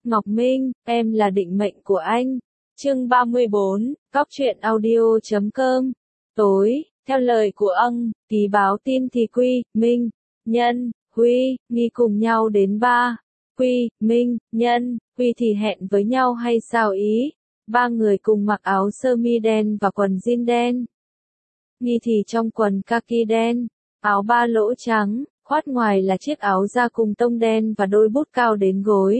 Ngọc Minh, em là định mệnh của anh. Chương 34, Cóc truyện audio.com. Tối, theo lời của Tí báo tin thì Quy, Minh, Nhân, Huy, Nghi cùng nhau đến ba. Quy, Minh, Nhân, Huy thì hẹn với nhau hay sao ý? Ba người cùng mặc áo sơ mi đen và quần jean đen. Nghi thì trong quần kaki đen, áo ba lỗ trắng, khoát ngoài là chiếc áo da cùng tông đen và đôi bút cao đến gối.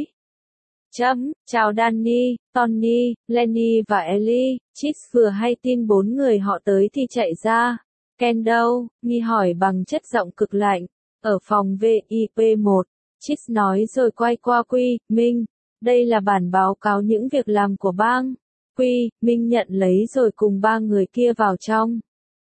Chào Danny, Tony, Lenny và Ellie. Chis vừa hay tin 4 người họ tới thì chạy ra. Ken đâu? Nghi hỏi bằng chất giọng cực lạnh. Ở phòng VIP1. Chis nói rồi quay qua Quy, Minh. Đây là bản báo cáo những việc làm của bang. Quy, Minh nhận lấy rồi cùng ba người kia vào trong.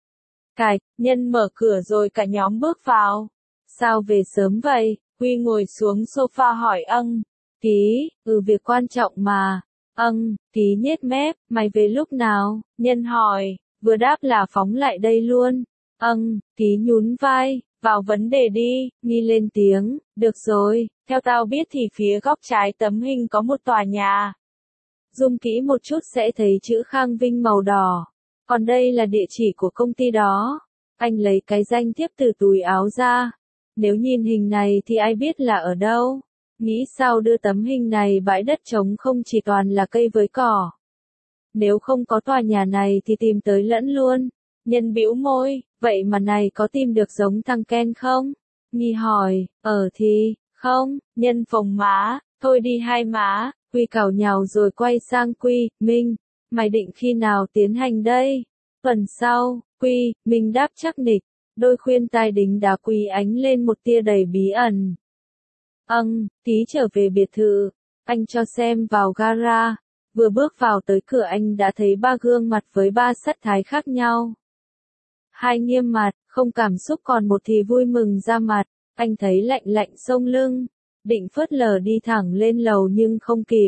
Nhân mở cửa rồi cả nhóm bước vào. Sao về sớm vậy? Quy ngồi xuống sofa hỏi Tí, việc quan trọng mà. Tí nhếch mép, mày về lúc nào? Nhân hỏi, vừa đáp là phóng lại đây luôn. Tí nhún vai, vào vấn đề đi. Nghi lên tiếng, được rồi, theo tao biết thì phía góc trái tấm hình có một tòa nhà. Zoom kỹ một chút sẽ thấy chữ Khang Vinh màu đỏ. Còn đây là địa chỉ của công ty đó. Anh lấy cái danh thiếp từ túi áo ra. Nếu nhìn hình này thì ai biết là ở đâu? Nghĩ sao đưa tấm hình này bãi đất trống không chỉ toàn là cây với cỏ. Nếu không có tòa nhà này thì tìm tới lẫn luôn. Nhân bĩu môi, vậy mà này có tìm được giống thằng Ken không? Nghi hỏi, thì, không, Nhân phồng má, thôi đi hai má. Quy cào nhào rồi quay sang Quy, Minh, mày định khi nào tiến hành đây? Tuần sau. Quy, Minh đáp chắc nịch, đôi khuyên tai đính đá quý ánh lên một tia đầy bí ẩn. Tí trở về biệt thự, anh cho xem vào gara. Vừa bước vào tới cửa anh đã thấy ba gương mặt với ba sắc thái khác nhau. Hai nghiêm mặt, không cảm xúc, còn một thì vui mừng ra mặt. Anh thấy lạnh lạnh xông lưng, định phớt lờ đi thẳng lên lầu nhưng không kịp.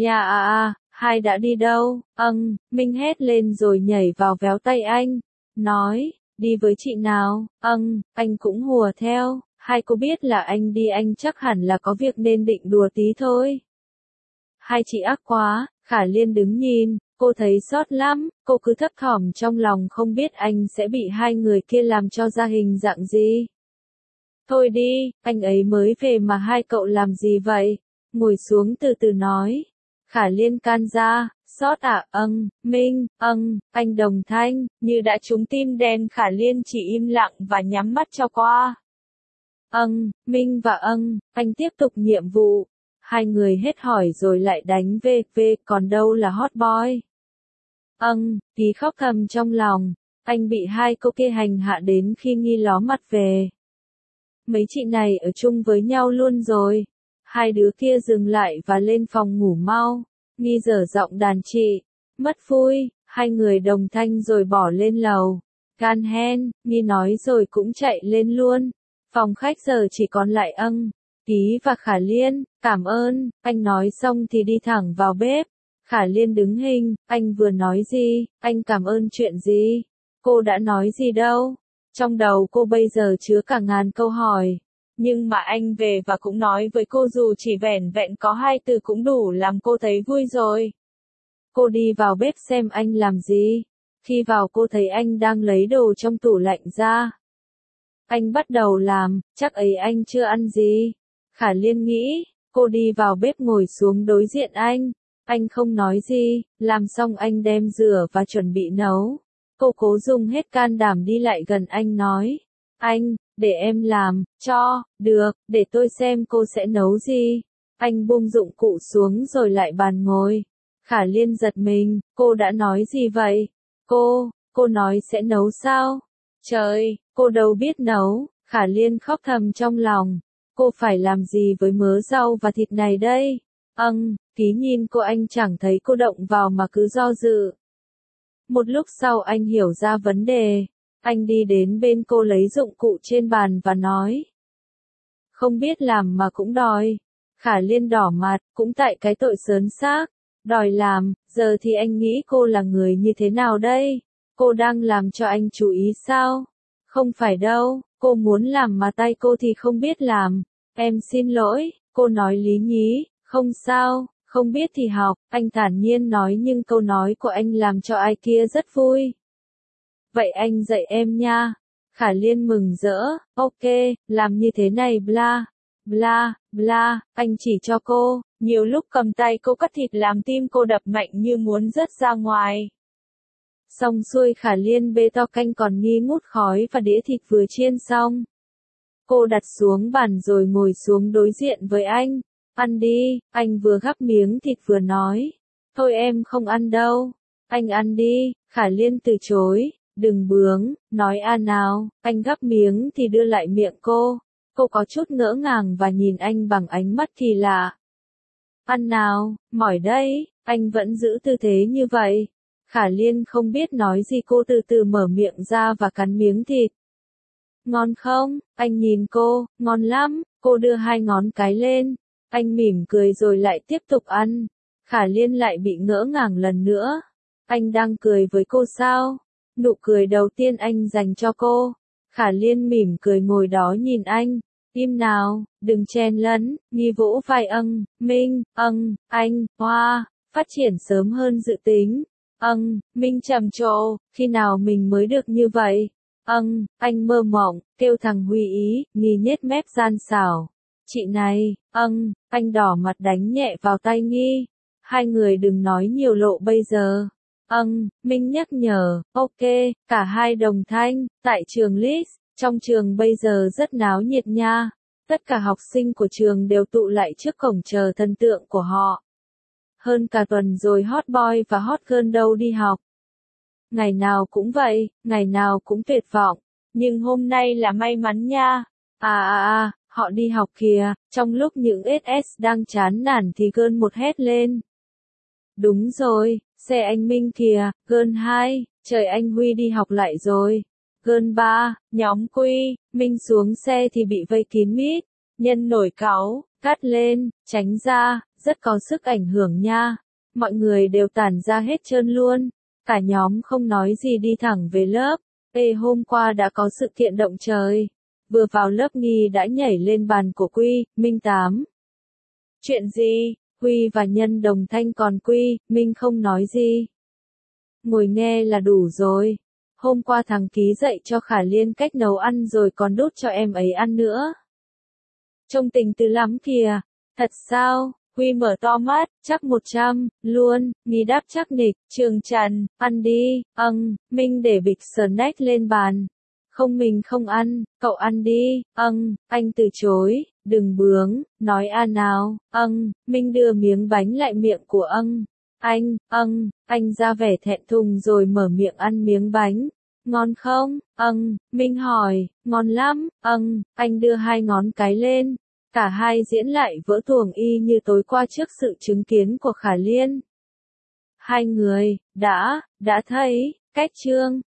Hai đã đi đâu? Minh hét lên rồi nhảy vào véo tay anh, nói, đi với chị nào? Anh cũng hùa theo. Hai cô biết là anh đi, anh chắc hẳn là có việc nên định đùa tí thôi. Hai chị ác quá. Khả Liên đứng nhìn, cô thấy xót lắm, cô cứ thấp thỏm trong lòng không biết anh sẽ bị hai người kia làm cho ra hình dạng gì. Thôi đi, anh ấy mới về mà hai cậu làm gì vậy? Ngồi xuống từ từ nói. Khả Liên can ra, xót à? Minh, anh đồng thanh, như đã trúng tim đen. Khả Liên chỉ im lặng và nhắm mắt cho qua. Minh và anh tiếp tục nhiệm vụ. Hai người hết hỏi rồi lại đánh về, còn đâu là hot boy. Tí khóc thầm trong lòng, anh bị hai cô kia hành hạ đến khi Nghi ló mặt về. Mấy chị này ở chung với nhau luôn rồi. Hai đứa kia dừng lại và lên phòng ngủ mau. Nghi dở giọng đàn chị, mất vui. Hai người đồng thanh rồi bỏ lên lầu. Can hen, Nghi nói rồi cũng chạy lên luôn. Phòng khách giờ chỉ còn lại Tí và Khả Liên. Cảm ơn, anh nói xong thì đi thẳng vào bếp. Khả Liên đứng hình, anh vừa nói gì? Anh cảm ơn chuyện gì? Cô đã nói gì đâu? Trong đầu cô bây giờ chứa cả ngàn câu hỏi. Nhưng mà anh về và cũng nói với cô dù chỉ vẻn vẹn có 2 từ cũng đủ làm cô thấy vui rồi. Cô đi vào bếp xem anh làm gì. Khi vào cô thấy anh đang lấy đồ trong tủ lạnh ra. Anh bắt đầu làm, chắc ấy anh chưa ăn gì. Khả Liên nghĩ, cô đi vào bếp ngồi xuống đối diện anh. Anh không nói gì, làm xong anh đem rửa và chuẩn bị nấu. Cô cố dùng hết can đảm đi lại gần anh nói. Anh, để em làm, cho, được, để tôi xem cô sẽ nấu gì. Anh buông dụng cụ xuống rồi lại bàn ngồi. Khả Liên giật mình, cô đã nói gì vậy? Cô nói sẽ nấu sao? Trời, cô đâu biết nấu. Khả Liên khóc thầm trong lòng. Cô phải làm gì với mớ rau và thịt này đây? Tí nhìn cô, anh chẳng thấy cô động vào mà cứ do dự. Một lúc sau anh hiểu ra vấn đề. Anh đi đến bên cô lấy dụng cụ trên bàn và nói. Không biết làm mà cũng đòi. Khả Liên đỏ mặt, cũng tại cái tội sớn xác. Đòi làm, giờ thì anh nghĩ cô là người như thế nào đây? Cô đang làm cho anh chú ý sao? Không phải đâu, cô muốn làm mà tay cô thì không biết làm. Em xin lỗi, cô nói lý nhí, không sao, Không biết thì học, anh thản nhiên nói nhưng câu nói của anh làm cho ai kia rất vui. Vậy anh dạy em nha. Khả Liên mừng rỡ, ok, làm như thế này bla, bla, bla, anh chỉ cho cô, nhiều lúc cầm tay cô cắt thịt làm tim cô đập mạnh như muốn rớt ra ngoài. Xong xuôi Khả Liên bê to canh còn nghi ngút khói và đĩa thịt vừa chiên xong. Cô đặt xuống bàn rồi ngồi xuống đối diện với anh. Ăn đi, anh vừa gắp miếng thịt vừa nói. Thôi em không ăn đâu. Anh ăn đi, Khả Liên từ chối. Đừng bướng, nói nào, anh gắp miếng thì đưa lại miệng cô. Cô có chút ngỡ ngàng và nhìn anh bằng ánh mắt kỳ lạ. Ăn nào, mỏi đây, anh vẫn giữ tư thế như vậy. Khả Liên không biết nói gì cô từ từ mở miệng ra và cắn miếng thịt. Ngon không? Anh nhìn cô, ngon lắm, cô đưa hai ngón cái lên. Anh mỉm cười rồi lại tiếp tục ăn. Khả Liên lại bị ngỡ ngàng lần nữa. Anh đang cười với cô sao? Nụ cười đầu tiên anh dành cho cô. Khả Liên mỉm cười ngồi đó nhìn anh. Im nào, đừng chen lấn, Nghi vỗ vai Minh, anh, hoa, phát triển sớm hơn dự tính. Minh trầm trồ, khi nào mình mới được như vậy? Anh mơ mộng, kêu thằng Huy ý, Nghi nhếch mép gian xảo. Chị này, anh đỏ mặt đánh nhẹ vào tay Nghi. Hai người đừng nói nhiều lộ bây giờ. Minh nhắc nhở, ok, cả hai đồng thanh, tại trường Lis, trong trường bây giờ rất náo nhiệt nha. Tất cả học sinh của trường đều tụ lại trước cổng chờ thần tượng của họ. Hơn cả tuần rồi hot boy và hot girl đâu đi học. Ngày nào cũng vậy, ngày nào cũng tuyệt vọng. Nhưng hôm nay là may mắn nha. Họ đi học kìa, trong lúc những SS đang chán nản thì girl một hét lên. Đúng rồi, xe anh Minh kìa, girl 2, trời anh Huy đi học lại rồi. Girl 3, nhóm Quy, Minh xuống xe thì bị vây kín mít. Nhân nổi cáu, cắt lên, tránh ra, rất có sức ảnh hưởng nha. Mọi người đều tản ra hết trơn luôn. Cả nhóm không nói gì đi thẳng về lớp. Hôm qua đã có sự kiện động trời. Vừa vào lớp Nghi đã nhảy lên bàn của Quy, Minh 8. Chuyện gì? Quy và Nhân đồng thanh còn Quy, Minh không nói gì. Ngồi nghe là đủ rồi. Hôm qua thằng Ký dạy cho Khả Liên cách nấu ăn rồi còn đút cho em ấy ăn nữa. Trông tình tứ lắm kìa. Thật sao? Quy mở to mắt, chắc 100, luôn, Nghi đáp chắc nịch, Trường Trần, ăn đi, Minh để bịch snack lên bàn. Không mình không ăn, cậu ăn đi, anh từ chối, đừng bướng, nói nào, Minh đưa miếng bánh lại miệng của anh ra vẻ thẹn thùng rồi mở miệng ăn miếng bánh. Ngon không? Minh hỏi, ngon lắm, anh đưa hai ngón cái lên. Cả hai diễn lại vỡ tuồng y như tối qua trước sự chứng kiến của Khả Liên. Hai người, đã thấy, cách chương.